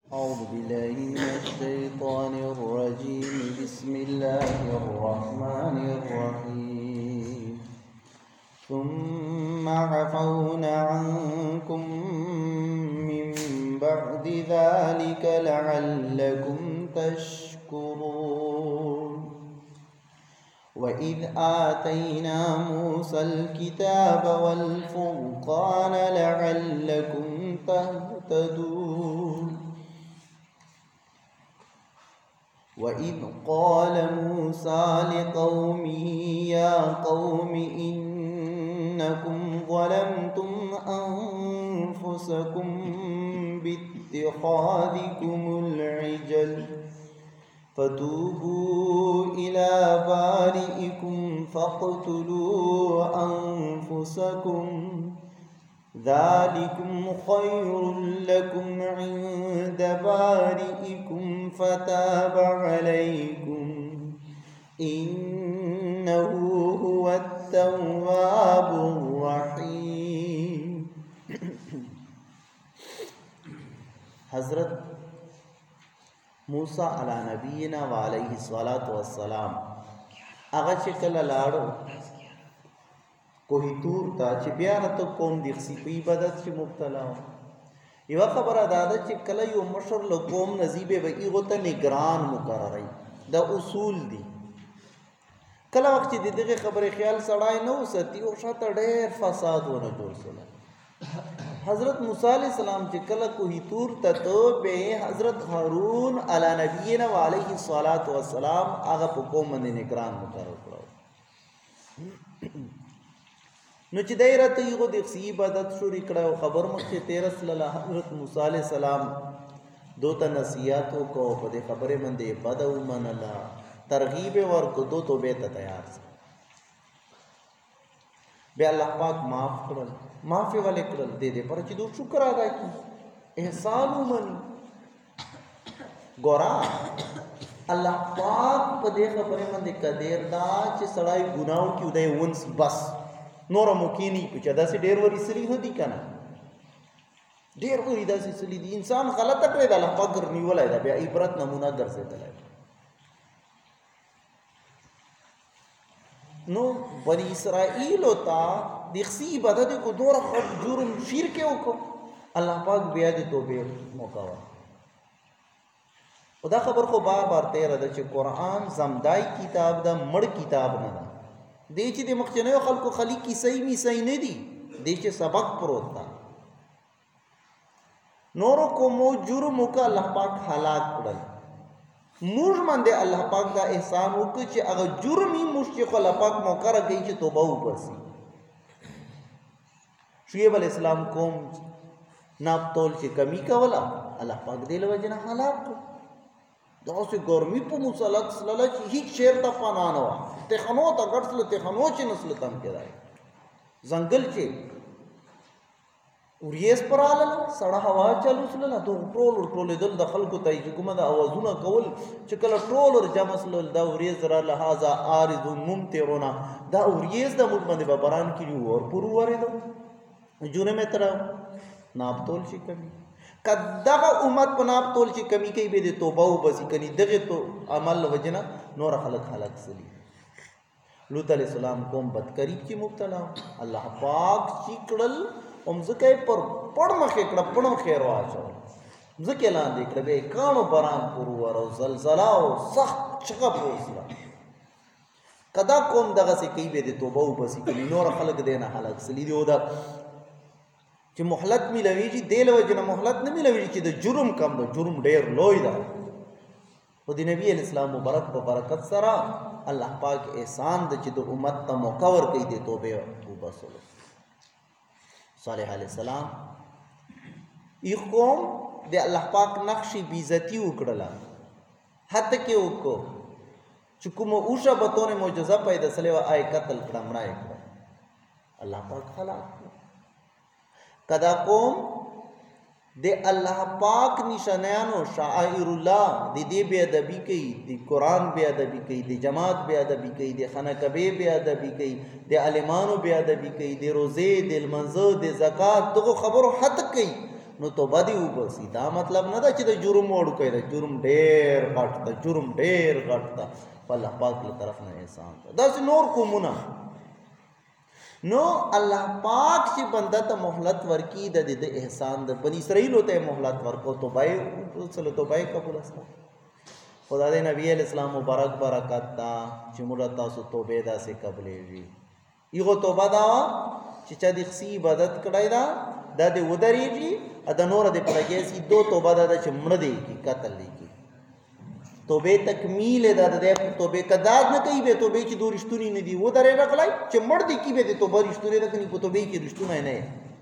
أعوذ بالله من الشيطان الرجيم بسم الله الرحمن الرحيم ثم عفونا عنكم من بعد ذلك لعلكم تشكرون وإذ آتينا موسى الكتاب والفرقان لعلكم تهتدون وإذ قال موسى لقومه يا قوم إنكم ظلمتم أنفسكم باتخاذكم العجل فتوبوا إلى بارئكم فاقتلوا أنفسكم ذلكم خير لكم عند بارئكم فتاب عليكم إنه هو التواب الرحيم. حضرت موسیٰ علی نبینا و علیہ الصلاۃ والسلام هغه چې کله لاړو کوهی تور ته چې بیا راته قوم دغسي په عبادت کې مبتلا و. یوه خبره دا ده چې کله یو مشر له قوم نه ځي به هغو ته نګران مقرروي، دا اصول دي. کله وخت چې د دغې خبرې خیال سړی نه وساتي او شاته ډېر فساد ونه جوړ سولی. حضرت موسی علیہ السلام چې کله کوهی تور ته ته به حضرت هارون علی نبینا و علیه الصلاۃ والسلام هغه په قوم باندې نگران مقرر کړو. نو چې دی راته هغو دغسې عبادت شروع کړی او خبر مخکې تېره سلله. حضرت موسی علیہ السلام دو ته نصیحت وکړو، په دې خبرې باندې بده ومنله، ترغیب یې ورکړو، دو توبې ته تیار شو. بیا الله پاک معاف کړل. معاف یې ولې کړل؟ دې دپاره چې دو شکر ادا کړي، احسان ومني. ګوره الله پاک په دې خبرې باندې قدیر دا چې سړی ګناه وکړي او دی ونسي بس نوره مو کښېني په چې داسې ډېر ورې سلي نه دي که نه، ډېر ورې داسې سلي دي. انسان غلطه کړې ده، الله پاک نیولی ده، بیا عبرت نمونه ګرځېدلی. نو بني اسرائیلو ته دغسې عبادت یې کو، دومره خټ جرم شرک یې وکړو، الله پاک بیا د توبې موقع ورکړه. خو دا خبر خو بار بار تېره ده چې قرآن زمدای کتاب ده، مړ کتاب نه ده. دی چې د مخکینیو خلکو خالي کیسۍ میسۍ نه دي، دی چې سبق پروت ده. نورو قومو جرم وکړه، الله پاک هلاک کړل. موږ باندې الله پاک دا احسان وکړ چې هغه جرم یې موږ چې خو الله پاک موقع راکوي چې توبه وباسي. شعیب علیہ السلام قوم ناپ تول چې کمی کوله، الله پاک دې له وجې نه هلاک کړ. داسې ګرمي په مسلط سلله چې هیڅ شیر ته پناه نه وه. تخنو ته ګډ سله، تخنو چې نسله تم کېدای، ځنګل چې وریځ پر راغله، سړه هوا چالو سلله، دغه ټول ورټولېدل د خلکو ته چې کومه د اوازونه کول چې کله ټول ورجمع سلل، دا وریځ راله هذا عارض ممطرنا، دا وریځ د موږ باندې به باران کړي و، ورپور وورېده، جرم یې تر ناپ تول شي کمي. که دغه امت په ناپ تول چې کمی کوي به د توبه وباسي، کني دغې تو عمل له وجې نه نوره خلک هلاک سلي. لوط علیہ السلام قوم بدکریب کې مبتلا، الله پاک چې کړل ځمکه یې پر پړ مخې کړه، پړ مخې یې واچول، ځمکې لاندې کړه، بیا یې کاڼو باران پر ووره او زلزله او سخت چغه پرې وسوله. که دا قوم دغسې کوي به د توبه وباسي، کني نوره خلک دی نه هلاک سلي دي. او دا چې مهلت میلویږي دې له وجې نه مهلت نه میلویږي چې د جرم کم ده، جرم ډېر لوی ده. خو د نبي علیه السلام مبارک په برکت سره الله پاک احسان ده چې د امت ته موقع ورکوي د توبې وباسلو. صالح علیه السلام ای قوم د الله پاک نقشې بېعزتي وکړله، حتی کې وکړو چې کومه اوښه به طور معجزه پیدا سلی وه، آی قتل کړه، مړه یې کړه، الله پاک هلاک کړه. که دا قوم د الله پاک نشانیانو شعائر الله د دې بې ادبي کوي، د قرآن بې ادبي کوي، د جماعت بې ادبي کوي، د خانقبې بې ادبي کوي، د عالمانو بې ادبي کوي، د روزې، د لمانځه، د زکات، دغو خبرو حد کوي، نو توبه دې وباسي. دا مطلب نه ده چې د جرم وړوکی دی، جرم ډېر غټ ده، جرم ډېر غټ ده، په الله پاک له طرف نه احسان ده. داسې نور کومونه نو الله پاک چې بنده ته مهلت ورکي د دې احسان ده. بني اسرائیلو ته مهلت ورکو، توبه یې قبوله شوه. خدا دې نبی علیہ السلام مبارک برکت دا چې موږ تاسو توبه داسې قبلېږي. یغه توبه دا چې چا د خصي عبادت کړی دا دې ودرېږي، د نور دې پرګې سي دو توبه دا چې مړ دی کی قتل لیکي. توبه تکمیل دا د توبه کداد نه کوي، به توبه چې دو رښتونی نه دی ودرې رغلای چې مړ دی کی به د توبه رښتونی نه کوي، په توبه کې رښتونه نه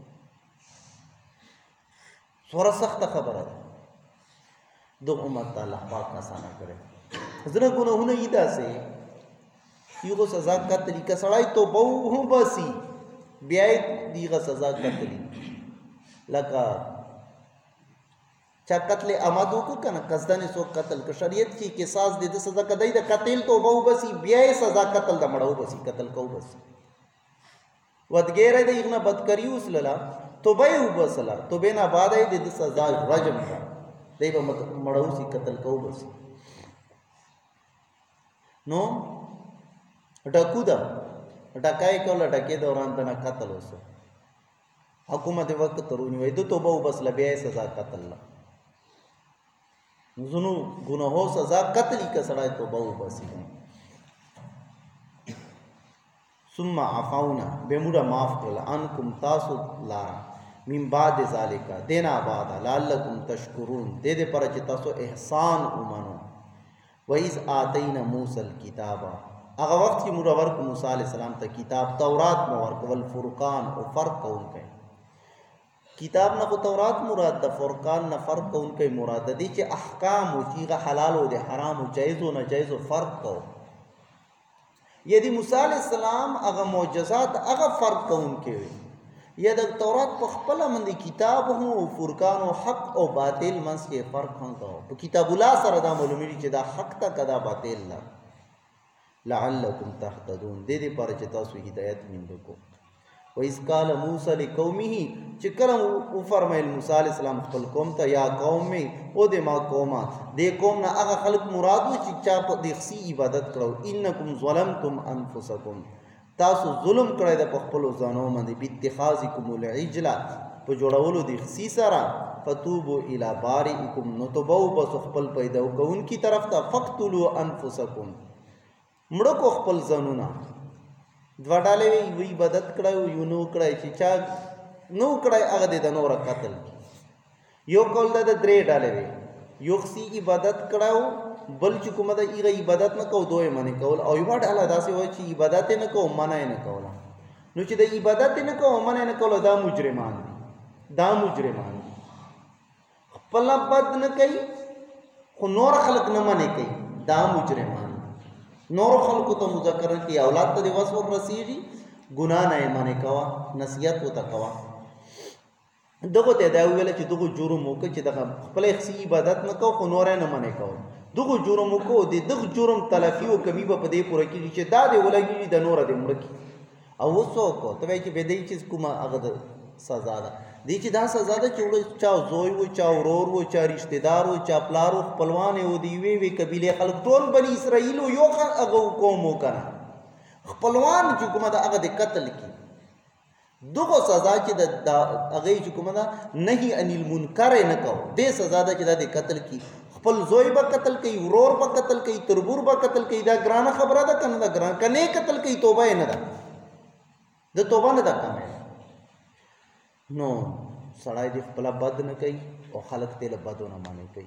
سوره سخت خبره ده. دو امت الله پاک آسانه کړي. زړه ګناهونه یې داسې یو سزا کا طریقه سړی تو بہو هم باسي بیا دیغه سزا کتلی لکه چا قتل عمد وکړه کنه قصدن سو قتل که شریعت کې قصاص دې سزا کدی د قتل تو بہو باسي بیا سزا قتل د مړو باسي قتل کو باسي ودګیره دې نه بدکری وسللا توبه وبسلا توبه نه بعد دې سزا رجم کا دې به مړو سي قتل کو باسي. نو ډکو دا ډکای کوله ډکې دوران ته قتل وسو حکومت وخت ترونی وای دو توبه وبسلا بیا سزا قتل لا زنو گناهو سزا قتل کا سړی توبه وباسي. ثم عفونا بمودا معاف کړل انکم تاسو لارا من بعد ذالک دینا بعد لعلکم تشکرون دې دې پر چې تاسو احسان ومنو. وَإِذْ آتَيْنَا مُوسَى الْكِتَابَ هغه وخت چې موږ ورکو موسی علیہ السلام ته کتاب تورات مو ورکول فرقان او فرق کوونکی کتاب نه تورات مراد د فرقان نه فرق کوونکی مراد دي چې احکام او چې حلال او د حرام او جایز او ناجایز فرق کو. یدي موسی علیہ السلام هغه معجزات هغه فرق کوونکی یا د تورات په خپل باندې کتاب هو فرقان او حق او باطل منځ کې فرق هم کو. په کتاب الله سره دا معلومیږي چې دا حق ته کدا باطل نه لعلکم تهتدون دې دې پر چې تاسو هدایت موندو. وَإِذْ قَالَ مُوسَى لِقَوْمِهِ چې کله وفرمایل موسی علیہ السلام خپل قوم ته یا قوم او د ما قومه دې قوم نه هغه خلق مراد و چې چا په دخسي عبادت کړو انکم ظلمتم انفسکم تاسو ظلم کړی د خپل ځانو باندې باتخاذکم العجل په جوړولو د خسي سره فتوبوا الی بارئکم نتوبوا بس خپل پیدا کوون کی طرف ته فقتلوا انفسکم مړه کو خپل ځانونه دوه ډالې وی عبادت کړو یو نو کړای چې چا نو کړای هغه د نور قتل یو کول د درې ډالې وی یو خسي عبادت کړو بل چې کومه د ایغه عبادت نه کو دوی منی کول او یو ډاله داسې وای چې عبادت نه کو منه نه کول نو چې د عبادت نه کو منه نه کول دا مجرمان دي خپل بد نه کوي خو نور خلق نه منی کوي دا مجرمان نور خلقو ته مذکر کی اولاد ته د وسو رسیږي ګنا نه معنی کوا نصیحت وته کوا دغه ته دا ویل چې دغه جرم وکړي چې دغه خپل خصي عبادت نه کو خو نور نه معنی کوا دغه جرم وکړو دغه جرم تلافي او کمی په دې پوره کې چې دا دی ولګي د نور د مړکی او وسو کو ته چې به دې چې کومه هغه سزا ده دې چې دا سزا ده چې چا زوی و چا ورور و چا رشتہ دار و چا پلار و خپلوان او دی وی قبيله خلق ټول بني اسرائيل یو هغه قوم وکړه خپلوان چې کومه دا هغه د قتل کی دغه سزا چې د هغه چې کومه دا نهي ان المنکر نه کو دې سزا ده چې د قتل کی خپل زوی به قتل کوي ورور به قتل کوي تربور به قتل کوي دا ګرانه خبره ده کنه دا ګران کنه قتل کوي توبه نه ده د توبه نه ده کمه نو سړی دې خپل بد نه کوي او خلق دې له بدو نه معنی کوي.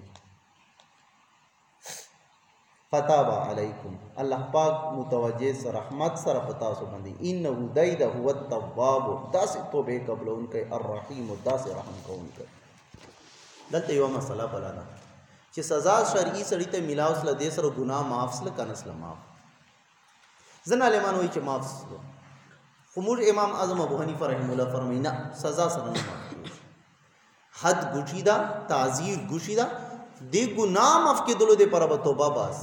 فتاب علیکم الله پاک متوجه سره رحمت سره پتا سو باندې انه دید هو التواب داس توبه قبلون کوي الرحیم داس رحم کوون کوي. دلته یو مسله بلانا چې سزا شرعي سړی ته ملاوس له دې سره ګناه معاف سره کنسل معاف زنا لمن وای چې معاف خمور امام اعظم ابو حنیفه رحمه الله فرماینا سزا سره نه حد ګوشیدا تعزیر ګوشیدا دې ګناه معاف کېدلو دې پر توبه باس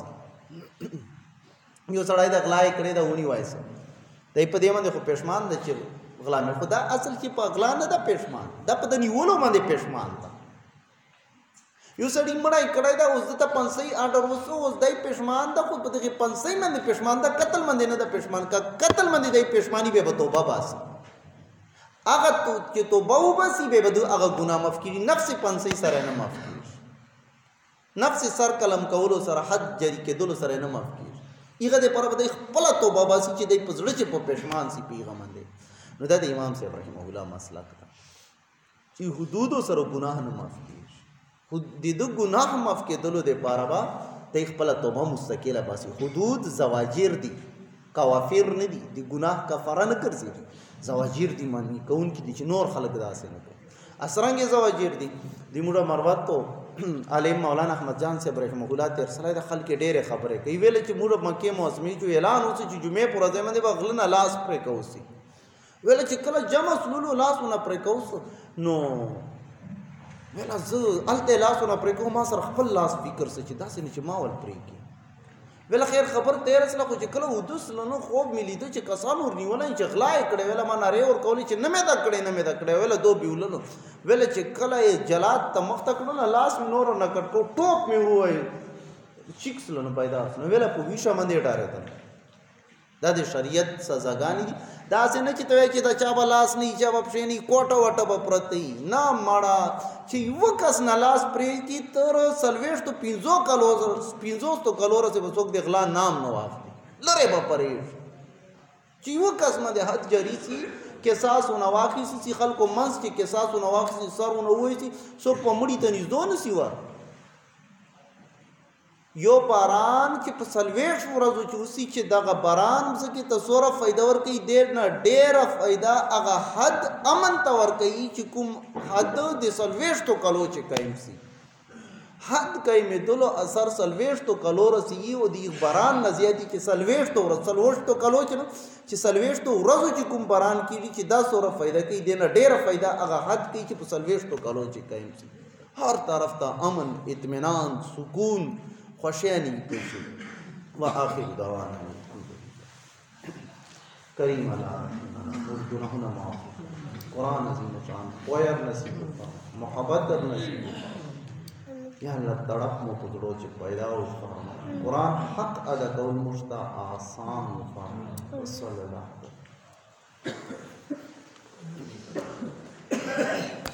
یو سړی د غلا کړي دا ونی وایس دې په دې باندې خو پښمان د چې غلا مې خو دا اصل چې په غلا نه ده پېشمان دا په د نیولو باندې پېشمان ده یو سړي مړی کړی ده اوس دته پنسۍ آډر وسو اوس دی پېشمان ده خو په دغې پنسۍ باندې پېشمان ده قتل باندې نه ده پېشمان که قتل باندې دی پېشماني بیا به توبه باسي هغه چې توبه وباسي بیا به د هغه ګناه معاف کړي نفس پنسۍ سره نه معاف کېږي نفس سر قلم کولو سره حد جاري کېدلو سره نه معاف کېږي هغه دپاره به دی خپله توبه باسي چې دی په زړه چې په پېشمان سي په هغه باندې نو دا د امام صاحب رحمه الله مسلک ده چې حدودو سره ګناه نه معاف کېږي د ده ګناه معاف کېدلو دپاره به دی خپله توبه مستقله باسي حدود زواجر دي کوافر نه دي د ګناه کفاره نه ګرځېږي زواجر دي معنی کوونکي دي چې نور خلک داسې نه کوي اسرنګې زواجر دي د موږ مروت عالم مولانا احمد جان صاحب رحمه الله تیر سره د خلک ډېرې خبرې کوي ویل چې موږ مکې معظمې جو اعلان وسي چې جمعې پر ورځ باندې به غله نه لاس پرې کوسي ویل چې کله جمع سلولو لاسونه پرې کوسو نو ویل زه هلته لاسونه پرې کوم ما سره خپل لاس فکر څه چې داسې نه چې ما ول پرې کړي ویل خیر خبر تیر سره خو چې کله ودوس نو خوب مې لیده چې کسان ورنیولی چې غلا یې کړی ویله ما نارې ورکولې چې نه مې دا کړی نه مې دا کړی ویله دو بیوللو ویله چې کله یې جلات ته مخته کړو لاس مې نور نه کټ کړو ټوپ مې ووایي چیک سلو نه پیدا نو ویله په ویشه باندې ډارېدل دا د شریعت سزاګانې دي داسې نه چې ته وایې چې د چا به لاس نه چا به پښې نه کوټه وټه به پرته وي نه مړه چې یوه کس نه لاس پرېږدي تر 45 کلو 50 کلو رسې به څوک د غلا نام نه واخلي لرې به پرېږدي چې یوه کس باندې حد جاري سي قصاص ونه واخیستي چې خلکو منځ کې قصاص ونه واخیستي سر ونه وویستي څوک په مړي ته نږدې نه سي ور یو باران چې په 40 ورځو چې اوسي چې دغه باران ځکه ته څومره فایده ورکوي ډېر نه ډېره فایده هغه حد امن ته ورکوي چې کوم حد د 40 کلو چې قایم سي حد قایمېدلو اثر 40 کلو رسیږي او د باران نه زیاتي چې 40 کلو چې 40 ورځو چې کوم باران کېږي چې دا څومره فایده کوي دې نه ډېره فایده هغه حد کوي چې په 40 کلو چې قایم سي هر طرف ته امن اطمینان سکون خوشیانی پیشی و آخر دعوانا کریم اللہ گناہنا معاف قرآن عظیم شان پویر نصیب ہوتا محبت در نصیب ہوتا یا اللہ تڑپ مو پدڑو چھ پیدا ہو فرما قرآن حق ادا کول مشتا آسان فرما صلی اللہ علیہ